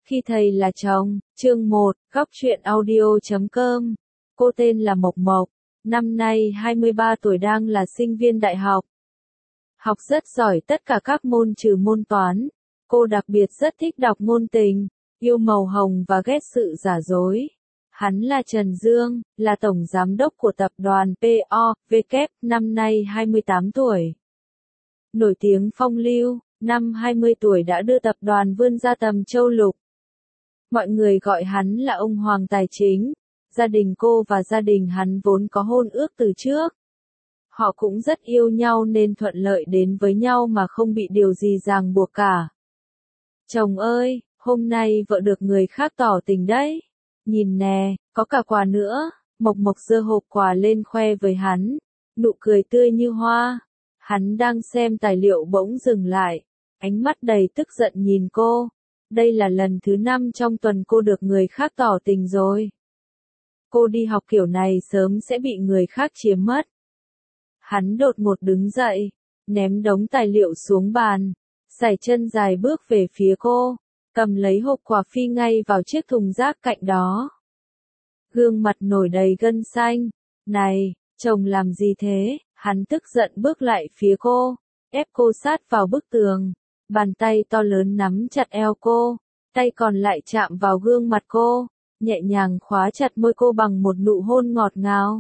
Khi thầy là chồng, chương 1, góc truyện audio.com. Cô tên là Mộc Mộc, năm nay 23 tuổi đang là sinh viên đại học. Học rất giỏi tất cả các môn trừ môn toán. Cô đặc biệt rất thích đọc ngôn tình, yêu màu hồng và ghét sự giả dối. Hắn là Trần Dương, là tổng giám đốc của tập đoàn POVK, năm nay 28 tuổi. Nổi tiếng phong lưu, năm 20 tuổi đã đưa tập đoàn vươn ra tầm châu lục. Mọi người gọi hắn là ông Hoàng Tài Chính. Gia đình cô và gia đình hắn vốn có hôn ước từ trước. Họ cũng rất yêu nhau nên thuận lợi đến với nhau mà không bị điều gì ràng buộc cả. Chồng ơi, hôm nay vợ được người khác tỏ tình đấy. Nhìn nè, có cả quà nữa. Mộc Mộc giơ hộp quà lên khoe với hắn. Nụ cười tươi như hoa. Hắn đang xem tài liệu bỗng dừng lại. Ánh mắt đầy tức giận nhìn cô. Đây là lần thứ 5 trong tuần cô được người khác tỏ tình rồi. Cô đi học kiểu này sớm sẽ bị người khác chiếm mất. Hắn đột ngột đứng dậy, ném đống tài liệu xuống bàn, sải chân dài bước về phía cô, cầm lấy hộp quà phi ngay vào chiếc thùng rác cạnh đó. Gương mặt nổi đầy gân xanh. Này, chồng làm gì thế? Hắn tức giận bước lại phía cô, ép cô sát vào bức tường. Bàn tay to lớn nắm chặt eo cô, tay còn lại chạm vào gương mặt cô, nhẹ nhàng khóa chặt môi cô bằng một nụ hôn ngọt ngào.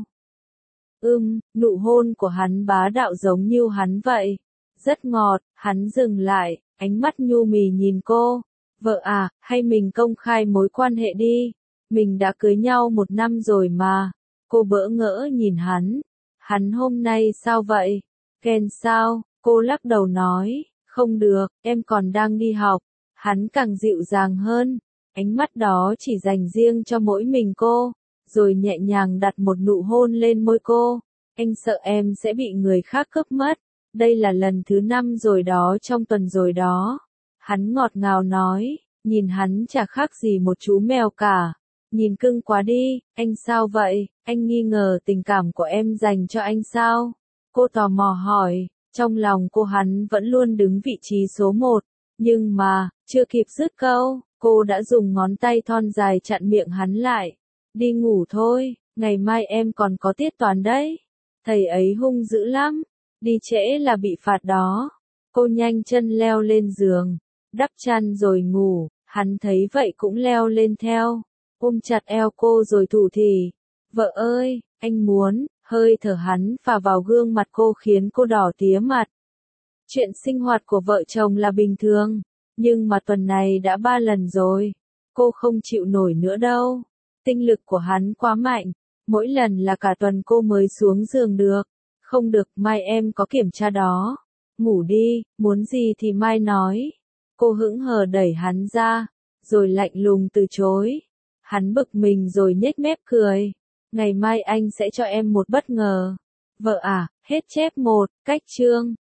Nụ hôn của hắn bá đạo giống như hắn vậy. Rất ngọt. Hắn dừng lại, ánh mắt nhu mì nhìn cô. Vợ à, hay mình công khai mối quan hệ đi. Mình đã cưới nhau 1 năm rồi mà. Cô bỡ ngỡ nhìn hắn. Hắn hôm nay sao vậy? Ghen sao? Cô lắc đầu nói. Không được, em còn đang đi học. Hắn càng dịu dàng hơn. Ánh mắt đó chỉ dành riêng cho mỗi mình cô. Rồi nhẹ nhàng đặt một nụ hôn lên môi cô. Anh sợ em sẽ bị người khác cướp mất. Đây là lần thứ 5 rồi đó, trong tuần rồi đó. Hắn ngọt ngào nói. Nhìn hắn chả khác gì một chú mèo cả. Nhìn cưng quá đi. Anh sao vậy? Anh nghi ngờ tình cảm của em dành cho anh sao? Cô tò mò hỏi. Trong lòng cô hắn vẫn luôn đứng vị trí số 1. Nhưng mà, chưa kịp dứt câu, cô đã dùng ngón tay thon dài chặn miệng hắn lại. Đi ngủ thôi, ngày mai em còn có tiết toán đấy. Thầy ấy hung dữ lắm. Đi trễ là bị phạt đó. Cô nhanh chân leo lên giường, đắp chăn rồi ngủ. Hắn thấy vậy cũng leo lên theo, ôm chặt eo cô rồi thủ thỉ. Vợ ơi, anh muốn. Hơi thở hắn phả vào gương mặt cô khiến cô đỏ tía mặt. Chuyện sinh hoạt của vợ chồng là bình thường, nhưng mà tuần này đã 3 lần rồi. Cô không chịu nổi nữa đâu. Tinh lực của hắn quá mạnh, mỗi lần là cả tuần cô mới xuống giường được. Không được, mai em có kiểm tra đó. Ngủ đi, muốn gì thì mai nói. Cô hững hờ đẩy hắn ra, rồi lạnh lùng từ chối. Hắn bực mình rồi nhếch mép cười. Ngày mai anh sẽ cho em một bất ngờ. Vợ à, hết chép 1, cách chương.